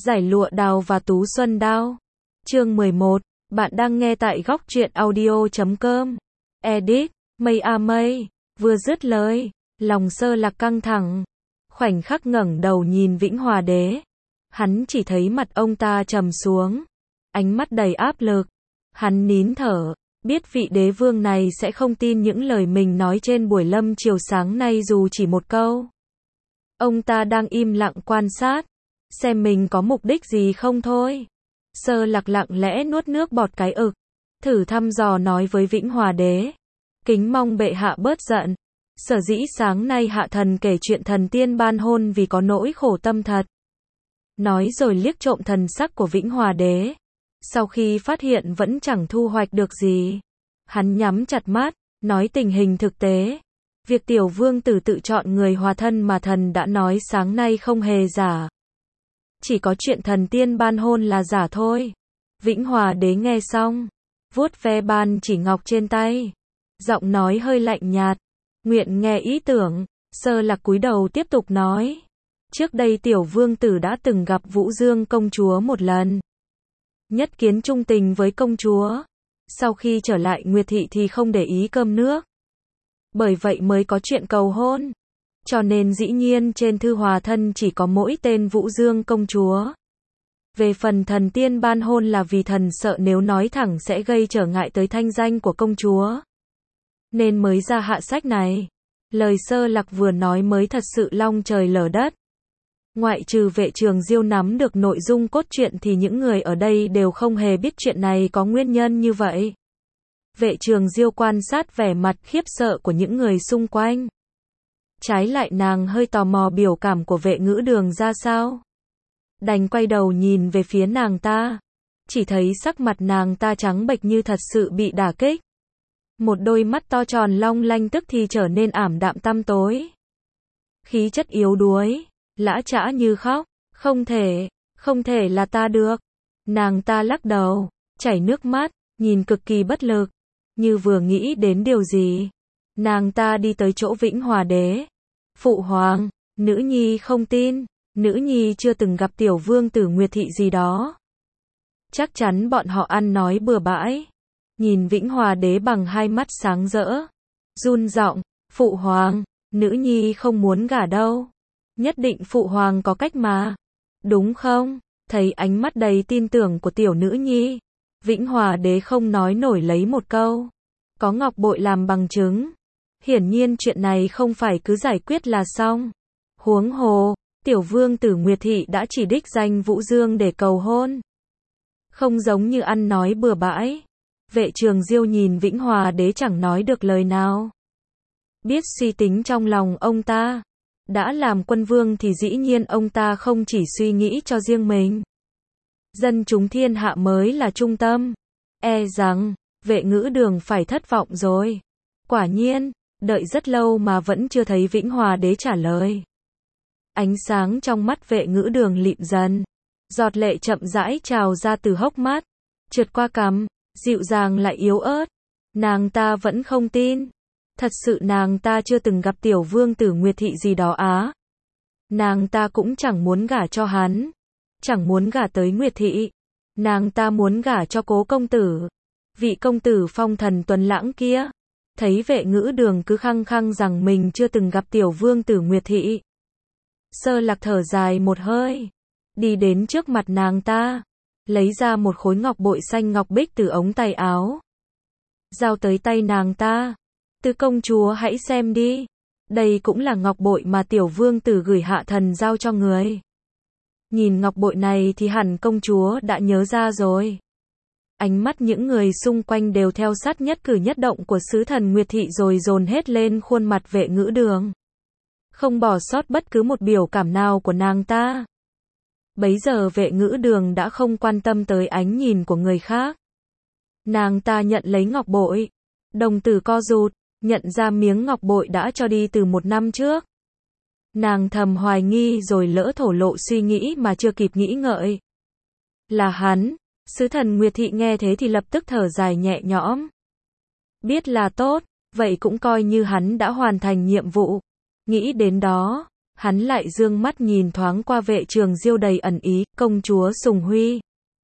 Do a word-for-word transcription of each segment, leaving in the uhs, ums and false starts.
Giải lụa đào và tú xuân đao. Chương mười một. Bạn đang nghe tại góc truyện audio chấm com. Edit. Mây a mây. Vừa dứt lời, lòng Sơ Lạc căng thẳng. Khoảnh khắc ngẩng đầu nhìn Vĩnh Hòa Đế. Hắn chỉ thấy mặt ông ta trầm xuống. Ánh mắt đầy áp lực. Hắn nín thở. Biết vị đế vương này sẽ không tin những lời mình nói trên buổi lâm chiều sáng nay dù chỉ một câu. Ông ta đang im lặng quan sát. Xem mình có mục đích gì không thôi. Sơ Lạc lặng lẽ nuốt nước bọt cái ực. Thử thăm dò nói với Vĩnh Hòa Đế. Kính mong bệ hạ bớt giận. Sở dĩ sáng nay hạ thần kể chuyện thần tiên ban hôn vì có nỗi khổ tâm thật. Nói rồi liếc trộm thần sắc của Vĩnh Hòa Đế. Sau khi phát hiện vẫn chẳng thu hoạch được gì. Hắn nhắm chặt mắt, nói tình hình thực tế. Việc tiểu vương tử tự chọn người hòa thân mà thần đã nói sáng nay không hề giả. Chỉ có chuyện thần tiên ban hôn là giả thôi. Vĩnh Hòa Đế nghe xong, vuốt ve ban chỉ ngọc trên tay. Giọng nói hơi lạnh nhạt. Nguyện nghe ý tưởng. Sơ Lạc cúi đầu tiếp tục nói. Trước đây tiểu vương tử đã từng gặp Vũ Dương công chúa một lần. Nhất kiến trung tình với công chúa. Sau khi trở lại Nguyệt Thị thì không để ý cơm nước. Bởi vậy mới có chuyện cầu hôn. Cho nên dĩ nhiên trên thư hòa thân chỉ có mỗi tên Vũ Dương công chúa. Về phần thần tiên ban hôn là vì thần sợ nếu nói thẳng sẽ gây trở ngại tới thanh danh của công chúa. Nên mới ra hạ sách này. Lời Sơ Lạc vừa nói mới thật sự long trời lở đất. Ngoại trừ Vệ Trường Diêu nắm được nội dung cốt truyện thì những người ở đây đều không hề biết chuyện này có nguyên nhân như vậy. Vệ Trường Diêu quan sát vẻ mặt khiếp sợ của những người xung quanh. Trái lại nàng hơi tò mò biểu cảm của Vệ Ngữ Đường ra sao. Đành quay đầu nhìn về phía nàng ta. Chỉ thấy sắc mặt nàng ta trắng bệch như thật sự bị đả kích. Một đôi mắt to tròn long lanh tức thì trở nên ảm đạm tăm tối. Khí chất yếu đuối, lã chã như khóc. Không thể, không thể là ta được. Nàng ta lắc đầu, chảy nước mắt, nhìn cực kỳ bất lực. Như vừa nghĩ đến điều gì. Nàng ta đi tới chỗ Vĩnh Hòa Đế. Phụ hoàng, nữ nhi không tin. Nữ nhi chưa từng gặp tiểu vương tử Nguyệt Thị gì đó. Chắc chắn bọn họ ăn nói bừa bãi. Nhìn Vĩnh Hòa Đế bằng hai mắt sáng rỡ. Run giọng, phụ hoàng, nữ nhi không muốn gả đâu. Nhất định phụ hoàng có cách mà. Đúng không? Thấy ánh mắt đầy tin tưởng của tiểu nữ nhi. Vĩnh Hòa Đế không nói nổi lấy một câu. Có ngọc bội làm bằng chứng. Hiển nhiên chuyện này không phải cứ giải quyết là xong. Huống hồ, tiểu vương tử Nguyệt Thị đã chỉ đích danh Vũ Dương để cầu hôn. Không giống như ăn nói bừa bãi. Vệ Trường Diêu nhìn Vĩnh Hòa Đế chẳng nói được lời nào. Biết suy tính trong lòng ông ta. Đã làm quân vương thì dĩ nhiên ông ta không chỉ suy nghĩ cho riêng mình. Dân chúng thiên hạ mới là trung tâm. E rằng, Vệ Ngữ Đường phải thất vọng rồi. Quả nhiên, đợi rất lâu mà vẫn chưa thấy Vĩnh Hòa Đế trả lời. Ánh sáng trong mắt Vệ Ngữ Đường lịm dần. Giọt lệ chậm rãi trào ra từ hốc mắt. Trượt qua cằm, dịu dàng lại yếu ớt. Nàng ta vẫn không tin. Thật sự nàng ta chưa từng gặp tiểu vương tử Nguyệt Thị gì đó á. Nàng ta cũng chẳng muốn gả cho hắn. Chẳng muốn gả tới Nguyệt Thị. Nàng ta muốn gả cho Cố công tử. Vị công tử phong thần tuấn lãng kia. Thấy Vệ Ngữ Đường cứ khăng khăng rằng mình chưa từng gặp tiểu vương tử Nguyệt Thị. Sơ Lạc thở dài một hơi. Đi đến trước mặt nàng ta. Lấy ra một khối ngọc bội xanh ngọc bích từ ống tay áo. Giao tới tay nàng ta. Tứ công chúa hãy xem đi. Đây cũng là ngọc bội mà tiểu vương tử gửi hạ thần giao cho người. Nhìn ngọc bội này thì hẳn công chúa đã nhớ ra rồi. Ánh mắt những người xung quanh đều theo sát nhất cử nhất động của sứ thần Nguyệt Thị rồi dồn hết lên khuôn mặt Vệ Ngữ Đường. Không bỏ sót bất cứ một biểu cảm nào của nàng ta. Bấy giờ Vệ Ngữ Đường đã không quan tâm tới ánh nhìn của người khác. Nàng ta nhận lấy ngọc bội. Đồng tử co rụt, nhận ra miếng ngọc bội đã cho đi từ một năm trước. Nàng thầm hoài nghi rồi lỡ thổ lộ suy nghĩ mà chưa kịp nghĩ ngợi. Là hắn. Sứ thần Nguyệt Thị nghe thế thì lập tức thở dài nhẹ nhõm. Biết là tốt, vậy cũng coi như hắn đã hoàn thành nhiệm vụ. Nghĩ đến đó, Hắn lại dương mắt nhìn thoáng qua Vệ Trường Diêu đầy ẩn ý, công chúa Sùng Huy.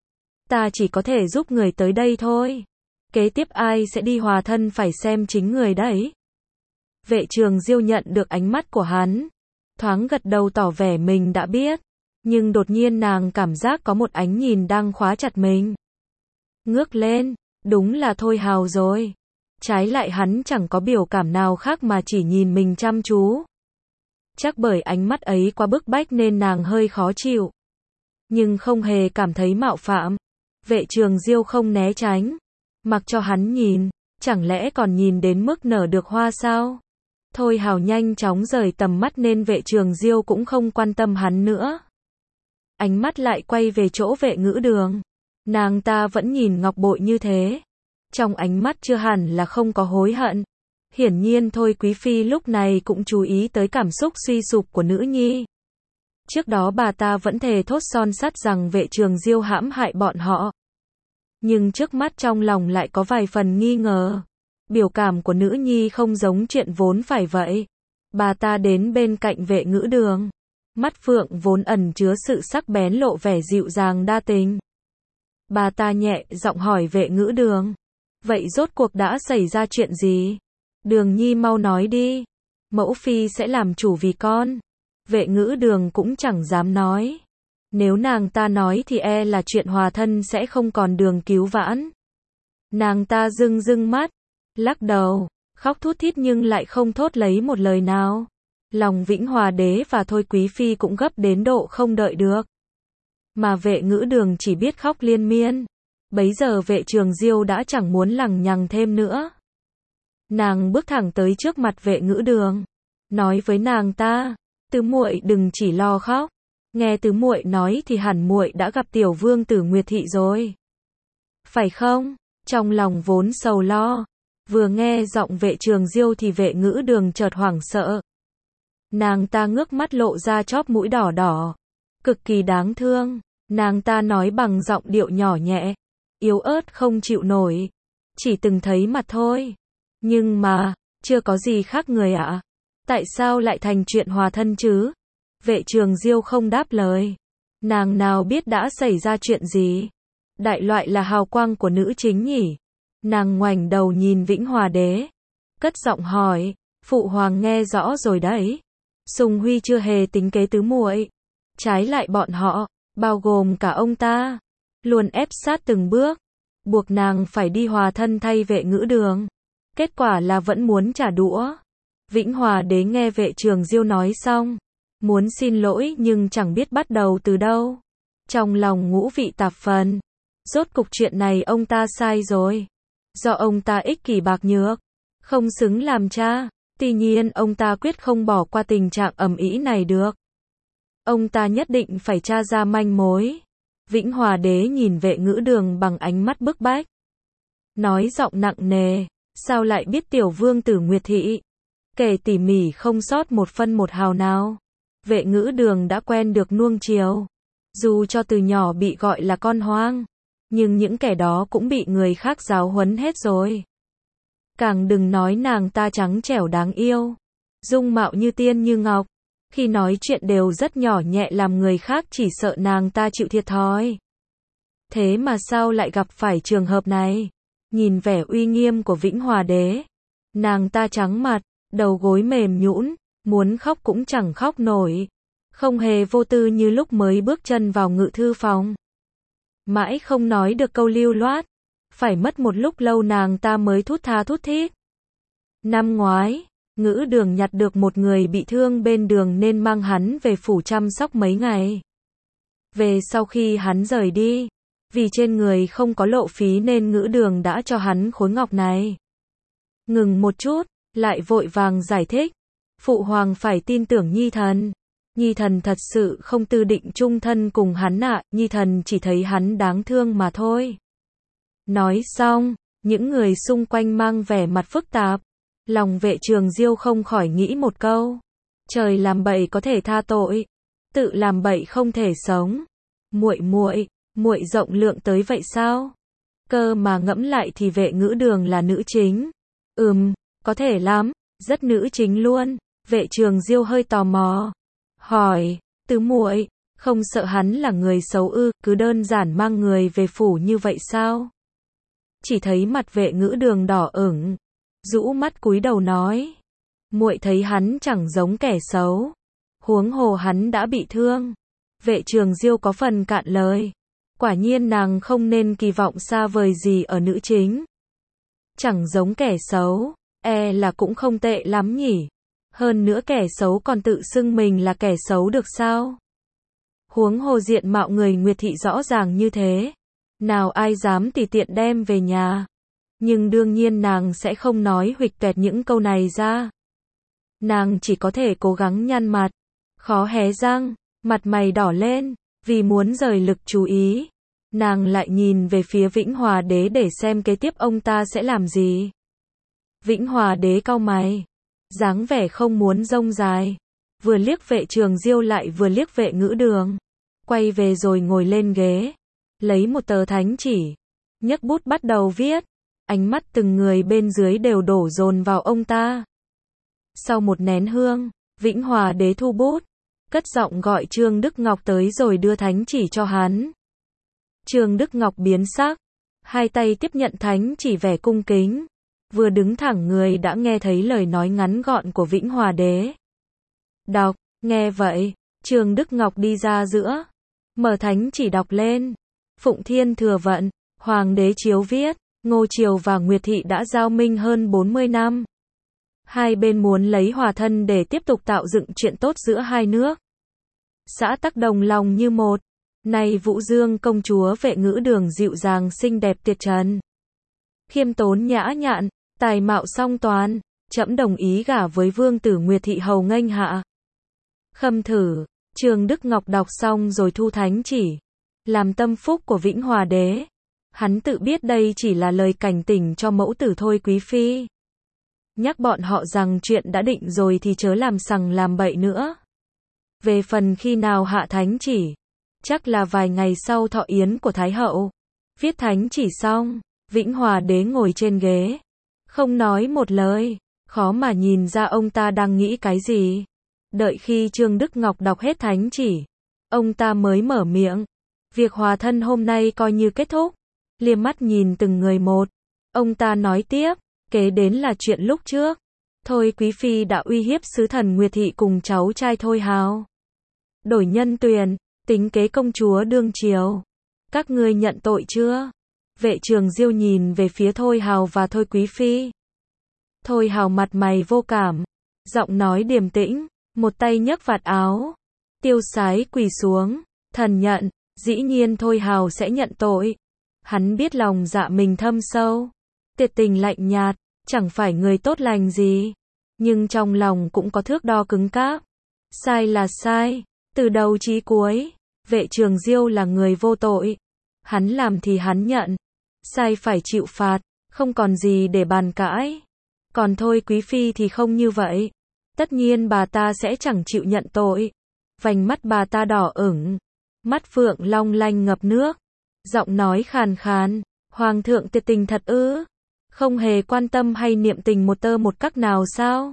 Ta chỉ có thể giúp người tới đây thôi. Kế tiếp ai sẽ đi hòa thân phải xem chính người đấy. Vệ Trường Diêu nhận được ánh mắt của hắn. Thoáng gật đầu tỏ vẻ mình đã biết. Nhưng đột nhiên nàng cảm giác có một ánh nhìn đang khóa chặt mình. Ngước lên, đúng là Thôi Hào rồi. Trái lại hắn chẳng có biểu cảm nào khác mà chỉ nhìn mình chăm chú. Chắc bởi ánh mắt ấy quá bức bách nên nàng hơi khó chịu. Nhưng không hề cảm thấy mạo phạm. Vệ Trường Diêu không né tránh. Mặc cho hắn nhìn, chẳng lẽ còn nhìn đến mức nở được hoa sao? Thôi Hào nhanh chóng rời tầm mắt nên Vệ Trường Diêu cũng không quan tâm hắn nữa. Ánh mắt lại quay về chỗ Vệ Ngữ Đường. Nàng ta vẫn nhìn ngọc bội như thế. Trong ánh mắt chưa hẳn là không có hối hận. Hiển nhiên Thôi Quý Phi lúc này cũng chú ý tới cảm xúc suy sụp của nữ nhi. Trước đó bà ta vẫn thề thốt son sắt rằng Vệ Trường Diêu hãm hại bọn họ. Nhưng trước mắt trong lòng lại có vài phần nghi ngờ. Biểu cảm của nữ nhi không giống chuyện vốn phải vậy. Bà ta đến bên cạnh Vệ Ngữ Đường. Mắt phượng vốn ẩn chứa sự sắc bén lộ vẻ dịu dàng đa tình. Bà ta nhẹ giọng hỏi Vệ Ngữ Đường. Vậy rốt cuộc đã xảy ra chuyện gì? Đường nhi mau nói đi. Mẫu phi sẽ làm chủ vì con. Vệ Ngữ Đường cũng chẳng dám nói. Nếu nàng ta nói thì e là chuyện hòa thân sẽ không còn đường cứu vãn. Nàng ta rưng rưng mắt, lắc đầu, khóc thút thít nhưng lại không thốt lấy một lời nào. Lòng Vĩnh Hòa đế và Thôi Quý Phi cũng gấp đến độ không đợi được. Mà Vệ Ngữ Đường chỉ biết khóc liên miên. Bấy giờ Vệ Trường Diêu đã chẳng muốn lằng nhằng thêm nữa. Nàng bước thẳng tới trước mặt Vệ Ngữ Đường, nói với nàng ta, tứ muội đừng chỉ lo khóc. Nghe tứ muội nói thì hẳn muội đã gặp tiểu vương tử Nguyệt thị rồi. Phải không? Trong lòng vốn sầu lo, vừa nghe giọng Vệ Trường Diêu thì Vệ Ngữ Đường chợt hoảng sợ. Nàng ta ngước mắt lộ ra chóp mũi đỏ đỏ, cực kỳ đáng thương. Nàng ta nói bằng giọng điệu nhỏ nhẹ, yếu ớt không chịu nổi. Chỉ từng thấy mặt thôi. Nhưng mà, chưa có gì khác người ạ. À? Tại sao lại thành chuyện hòa thân chứ? Vệ Trường Diêu không đáp lời. Nàng nào biết đã xảy ra chuyện gì? Đại loại là hào quang của nữ chính nhỉ? Nàng ngoảnh đầu nhìn Vĩnh Hòa đế, cất giọng hỏi, phụ hoàng nghe rõ rồi đấy. Sùng Huy chưa hề tính kế tứ muội. Trái lại bọn họ, bao gồm cả ông ta, luôn ép sát từng bước, buộc nàng phải đi hòa thân thay Vệ Ngữ Đường. Kết quả là vẫn muốn trả đũa. Vĩnh Hòa đế nghe Vệ Trường Diêu nói xong, muốn xin lỗi nhưng chẳng biết bắt đầu từ đâu. Trong lòng ngũ vị tạp phần. Rốt cục chuyện này ông ta sai rồi. Do ông ta ích kỷ bạc nhược, không xứng làm cha. Tuy nhiên ông ta quyết không bỏ qua tình trạng ầm ĩ này được. Ông ta nhất định phải tra ra manh mối. Vĩnh Hòa đế nhìn Vệ Ngữ Đường bằng ánh mắt bức bách. Nói giọng nặng nề, sao lại biết tiểu vương tử Nguyệt thị? Kể tỉ mỉ không sót một phân một hào nào. Vệ Ngữ Đường đã quen được nuông chiều. Dù cho từ nhỏ bị gọi là con hoang, nhưng những kẻ đó cũng bị người khác giáo huấn hết rồi. Càng đừng nói nàng ta trắng trẻo đáng yêu, dung mạo như tiên như ngọc. Khi nói chuyện đều rất nhỏ nhẹ làm người khác chỉ sợ nàng ta chịu thiệt thòi. Thế mà sao lại gặp phải trường hợp này? Nhìn vẻ uy nghiêm của Vĩnh Hòa đế, nàng ta trắng mặt, đầu gối mềm nhũn, muốn khóc cũng chẳng khóc nổi. Không hề vô tư như lúc mới bước chân vào ngự thư phòng. Mãi không nói được câu lưu loát. Phải mất một lúc lâu nàng ta mới thút tha thút thít. Năm ngoái, Ngữ Đường nhặt được một người bị thương bên đường nên mang hắn về phủ chăm sóc mấy ngày. Về sau khi hắn rời đi, vì trên người không có lộ phí nên Ngữ Đường đã cho hắn khối ngọc này. Ngừng một chút, lại vội vàng giải thích. Phụ hoàng phải tin tưởng Nhi thần. Nhi thần thật sự không tư định chung thân cùng hắn ạ, à, Nhi thần chỉ thấy hắn đáng thương mà thôi. Nói xong, những người xung quanh mang vẻ mặt phức tạp. Lòng Vệ Trường Diêu không khỏi nghĩ một câu. Trời làm bậy có thể tha tội, tự làm bậy không thể sống. Muội muội, muội rộng lượng tới vậy sao? Cơ mà ngẫm lại thì Vệ Ngữ Đường là nữ chính. Ừm, có thể lắm, rất nữ chính luôn. Vệ Trường Diêu hơi tò mò. hỏi, tứ muội, không sợ hắn là người xấu ư, cứ đơn giản mang người về phủ như vậy sao? Chỉ thấy mặt Vệ Ngữ Đường đỏ ửng, rũ mắt cúi đầu nói, muội thấy hắn chẳng giống kẻ xấu, huống hồ hắn đã bị thương. Vệ Trường Diêu có phần cạn lời, quả nhiên nàng không nên kỳ vọng xa vời gì ở nữ chính. Chẳng giống kẻ xấu, e là cũng không tệ lắm nhỉ. Hơn nữa kẻ xấu còn tự xưng mình là kẻ xấu được sao? Huống hồ diện mạo người Nguyệt thị rõ ràng như thế, nào ai dám tùy tiện đem về nhà. Nhưng đương nhiên nàng sẽ không nói huỵch toẹt những câu này ra. Nàng chỉ có thể cố gắng nhăn mặt, khó hé răng, mặt mày đỏ lên, vì muốn rời lực chú ý. Nàng lại nhìn về phía Vĩnh Hòa Đế để xem kế tiếp ông ta sẽ làm gì. Vĩnh Hòa Đế cau mày, dáng vẻ không muốn rông dài, vừa liếc Vệ Trường Diêu lại vừa liếc Vệ Ngữ Đường, quay về rồi ngồi lên ghế, lấy một tờ thánh chỉ, nhấc bút bắt đầu viết, ánh mắt từng người bên dưới đều đổ dồn vào ông ta. Sau một nén hương, Vĩnh Hòa Đế thu bút, cất giọng gọi Trương Đức Ngọc tới rồi đưa thánh chỉ cho hắn. Trương Đức Ngọc biến sắc, hai tay tiếp nhận thánh chỉ vẻ cung kính, vừa đứng thẳng người đã nghe thấy lời nói ngắn gọn của Vĩnh Hòa Đế. Đọc, nghe vậy, Trương Đức Ngọc đi ra giữa, mở thánh chỉ đọc lên. Phụng Thiên Thừa Vận, Hoàng đế chiếu viết, Ngô Triều và Nguyệt thị đã giao minh hơn bốn mươi năm. Hai bên muốn lấy hòa thân để tiếp tục tạo dựng chuyện tốt giữa hai nước. Xã tắc đồng lòng như một. Này Vũ Dương công chúa Vệ Ngữ Đường dịu dàng xinh đẹp tuyệt trần, khiêm tốn nhã nhặn, tài mạo song toàn, trẫm đồng ý gả với vương tử Nguyệt thị hầu nghênh hạ. Khâm thử, Trương Đức Ngọc đọc xong rồi thu thánh chỉ, làm tâm phúc của Vĩnh Hòa Đế. Hắn tự biết đây chỉ là lời cảnh tỉnh cho mẫu tử thôi quý phi. Nhắc bọn họ rằng chuyện đã định rồi thì chớ làm sằng làm bậy nữa. Về phần khi nào hạ thánh chỉ, chắc là vài ngày sau thọ yến của Thái hậu. Viết thánh chỉ xong, Vĩnh Hòa Đế ngồi trên ghế, không nói một lời, khó mà nhìn ra ông ta đang nghĩ cái gì. Đợi khi Trương Đức Ngọc đọc hết thánh chỉ, ông ta mới mở miệng. Việc hòa thân hôm nay coi như kết thúc. Liếc mắt nhìn từng người một, ông ta nói tiếp, kế đến là chuyện lúc trước. Thôi quý phi đã uy hiếp sứ thần Nguyệt thị cùng cháu trai Thôi Hào. Đổi nhân tuyển, tính kế công chúa đương triều. Các ngươi nhận tội chưa? Vệ Trường Diêu nhìn về phía Thôi Hào và Thôi quý phi. Thôi Hào mặt mày vô cảm, giọng nói điềm tĩnh, một tay nhấc vạt áo, tiêu sái quỳ xuống, thần nhận. Dĩ nhiên Thôi Hào sẽ nhận tội. Hắn biết lòng dạ mình thâm sâu, tuyệt tình lạnh nhạt, chẳng phải người tốt lành gì, nhưng trong lòng cũng có thước đo cứng cáp. Sai là sai, từ đầu chí cuối. Vệ Trường Diêu là người vô tội, hắn làm thì hắn nhận, sai phải chịu phạt, không còn gì để bàn cãi. Còn Thôi quý phi thì không như vậy, tất nhiên bà ta sẽ chẳng chịu nhận tội. Vành mắt bà ta đỏ ửng, mắt phượng long lanh ngập nước, giọng nói khàn khàn, hoàng thượng tuyệt tình thật ư? Không hề quan tâm hay niệm tình một tơ một các nào sao?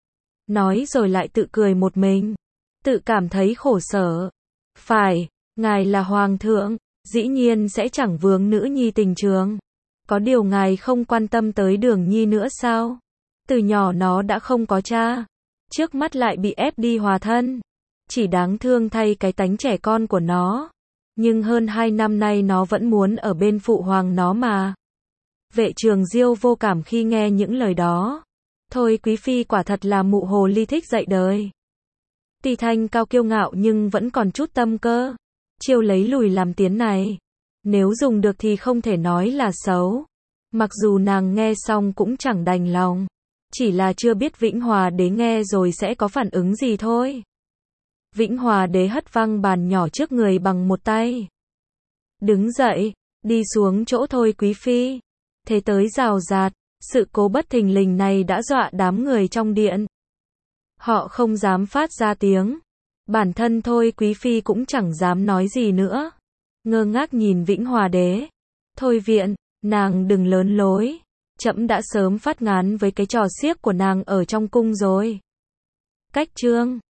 Nói rồi lại tự cười một mình, tự cảm thấy khổ sở. Phải, ngài là hoàng thượng, dĩ nhiên sẽ chẳng vướng nữ nhi tình trường. Có điều ngài không quan tâm tới Đường Nhi nữa sao? Từ nhỏ nó đã không có cha, trước mắt lại bị ép đi hòa thân. Chỉ đáng thương thay cái tánh trẻ con của nó. Nhưng hơn hai năm nay nó vẫn muốn ở bên phụ hoàng nó mà. Vệ Trường Diêu vô cảm khi nghe những lời đó. Thôi quý phi quả thật là mụ hồ ly thích dạy đời. Tuy thanh cao kiêu ngạo nhưng vẫn còn chút tâm cơ. Chiêu lấy lùi làm tiến này, nếu dùng được thì không thể nói là xấu. Mặc dù nàng nghe xong cũng chẳng đành lòng, chỉ là chưa biết Vĩnh Hòa Đế nghe rồi sẽ có phản ứng gì thôi. Vĩnh Hòa Đế hất văng bàn nhỏ trước người bằng một tay, đứng dậy, đi xuống chỗ Thôi quý phi. Thế tới rào rạt, sự cố bất thình lình này đã dọa đám người trong điện. Họ không dám phát ra tiếng, bản thân Thôi quý phi cũng chẳng dám nói gì nữa, ngơ ngác nhìn Vĩnh Hòa Đế. Thôi viện, nàng đừng lớn lối, trẫm đã sớm phát ngán với cái trò xiếc của nàng ở trong cung rồi. Cách chương